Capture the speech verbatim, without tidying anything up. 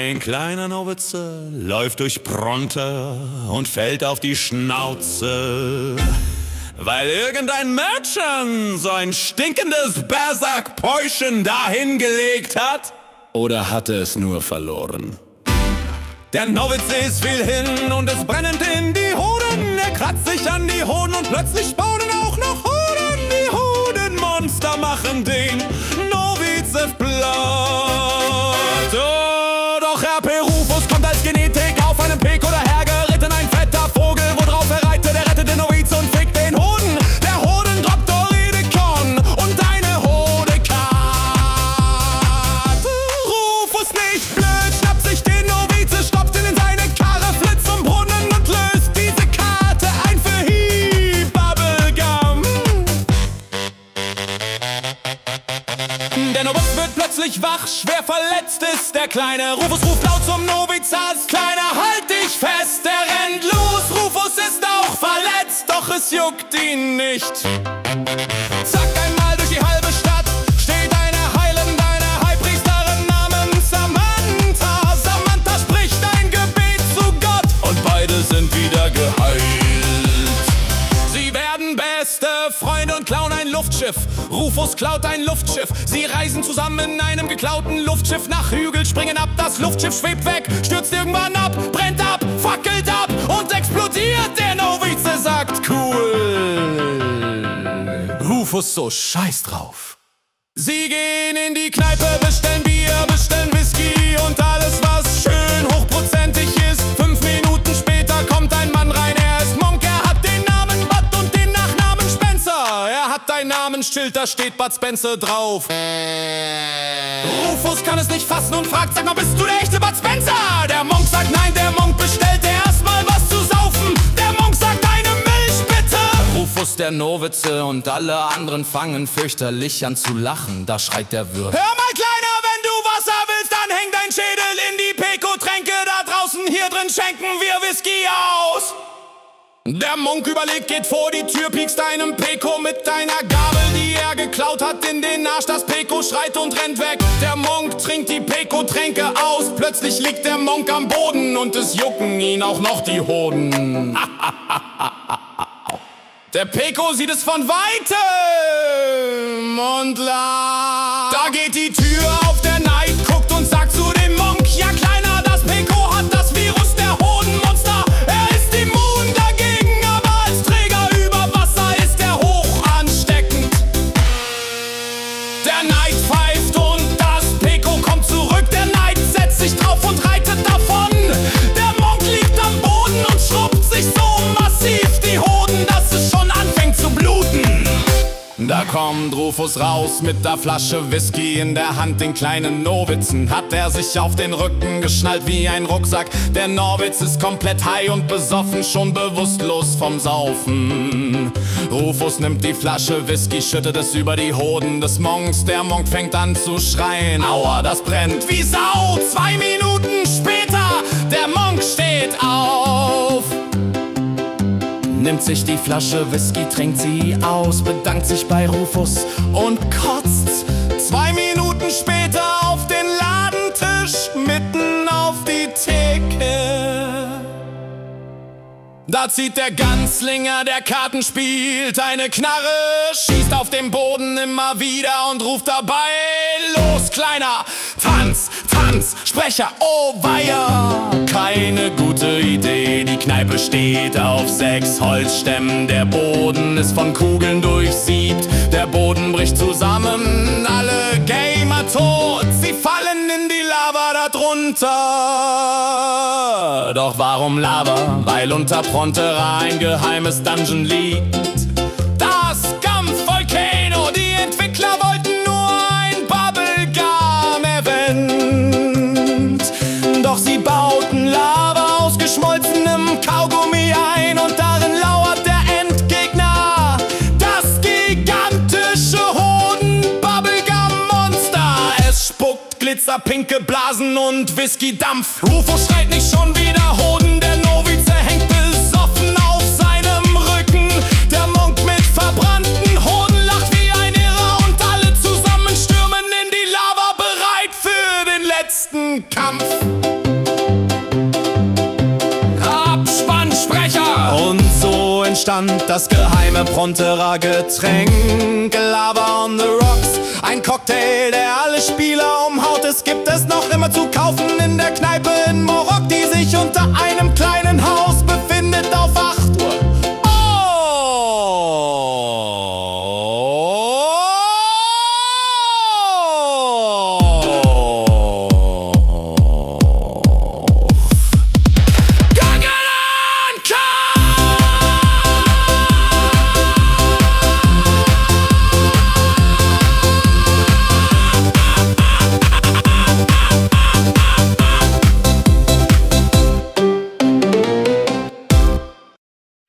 Ein kleiner Novize läuft durch Bronte und fällt auf die Schnauze, weil irgendein Mädchen so ein stinkendes Berserk-Päuschen dahingelegt hat. Oder hatte es nur verloren? Der Novize ist viel hin und es brennend in die Hoden. Er kratzt sich an die Hoden und plötzlich spawnen auch noch Hoden. Die Hodenmonster machen den Novize platt. Oh, doch R P Rufus kommt als Genetik auf einem Peko dahergeritten. Ein fetter Vogel, worauf er reitet, der rettet den Novize und fickt den Hoden. Der Hoden droppt Doridekon und eine Hodekarte. Rufus nicht blöd, schnappt sich den Novize, stopft ihn in seine Karre, flitzt zum Brunnen und löst diese Karte ein für Hieb Bubblegum. Der Novize wird plötzlich wach, schwer verletzt ist der Kleine. Rufus ruft laut zum Novize, als Kleiner, halt dich fest. Der rennt los, Rufus ist auch verletzt, doch es juckt ihn nicht. Zack, einmal durch die halbe Stadt steht eine heilende, eine Heilpriesterin namens Samantha. Samantha spricht ein Gebet zu Gott und beide sind wieder geheilt. Sie werden beste Freunde und klauen ein Luftschiff. Rufus klaut ein Luftschiff. Sie reisen zusammen in einem geklauten Luftschiff nach Hügel, springen ab. Das Luftschiff schwebt weg, stürzt irgendwann ab, brennt ab, fackelt ab und explodiert. Der Novize sagt cool. Rufus so scheiß drauf. Sie gehen in die Kneipe, bestellen Bier, bestellen Whisky und alles, was schön hochprozentig ist. Fünf Minuten später kommt ein Mann rein, er ist Monk, er hat den Namen Bud und den Nachnamen Spencer. Er hat ein Namensschild, da steht Bud Spencer drauf. Rufus kann es nicht fassen und fragt, sag mal, bist du der echte Bud Spencer? Der Monk sagt nein, der Monk bestellt erstmal was zu saufen. Der Monk sagt eine Milch bitte. Rufus der Novize und alle anderen fangen fürchterlich an zu lachen. Da schreit der Wirt: Hör mal, Kleiner, wenn du Wasser willst, dann häng dein Schädel in die Peko-Tränke da draußen. Hier drin schenken wir Whisky aus. Der Monk überlegt, geht vor die Tür, piekst einem Peko mit einer Gabel, die er geklaut hat, in den Arsch. Das Peko schreit und rennt weg. Der Monk trinkt die Peko-Tränke aus. Plötzlich liegt der Monk am Boden und es jucken ihn auch noch die Hoden. Der Peko sieht es von Weitem und lacht. Da geht die Tür auf, der Neid guckt und sagt zu dem Monk: Ja, Kleiner, das Peko hat das Virus der Hodenmonster. Er ist immun dagegen, aber als Träger über Wasser ist er hoch ansteckend. Der Neid pfeift und das Peko kommt zurück. Der Neid setzt sich drauf und reitet davon. Der Monk liegt am Boden und schrubbt sich so massiv die Hoden, dass es schon anfängt zu bluten. Da kommt Rufus raus mit der Flasche Whisky in der Hand. Den kleinen Novizen hat er sich auf den Rücken geschnallt wie ein Rucksack. Der Noviz ist komplett high und besoffen, schon bewusstlos vom Saufen. Rufus nimmt die Flasche Whisky, schüttet es über die Hoden des Monks. Der Monk fängt an zu schreien: Aua, das brennt wie Sau. Zwei Minuten später, der Monk steht auf, nimmt sich die Flasche Whisky, trinkt sie aus, bedankt sich bei Rufus und kotzt. Zwei Minuten später auf den Ladentisch, mitten auf die Theke. Da zieht der Ganzlinger, der Karten spielt, eine Knarre, schießt auf den Boden immer wieder und ruft dabei: Los, Kleiner, tanz, tanz, Sprecher, oh weia. Keine gute Idee, die Kneipe steht auf sechs Holzstämmen. Der Boden ist von Kugeln durchsiebt, der Boden bricht zusammen, alle Gamer tot, sie fallen in die Lava darunter. Doch warum Lava? Weil unter Prontera ein geheimes Dungeon liegt. Das Scum Volcano, die Entwickler wollten nur ein Bubblegum-Event. Doch sie bauten Lava aus geschmolzenem Kaugummi ein und darin lauert der Endgegner, das gigantische Hoden-Bubblegum-Monster. Es spuckt glitzerpinke Blasen und Whisky-Dampf. Rufus schreit nicht schon wieder Hoden, der Novize hängt besoffen auf seinem Rücken. Der Monk mit verbrannten Hoden lacht wie ein Irrer und alle zusammen stürmen in die Lava, bereit für den letzten Kampf. stand das geheime Pronterer Getränk. Lava on the Rocks, ein Cocktail, der alle Spieler umhaut. Es gibt es noch immer zu kaufen in der Kneipe in Morok, die sich unter einem kleinen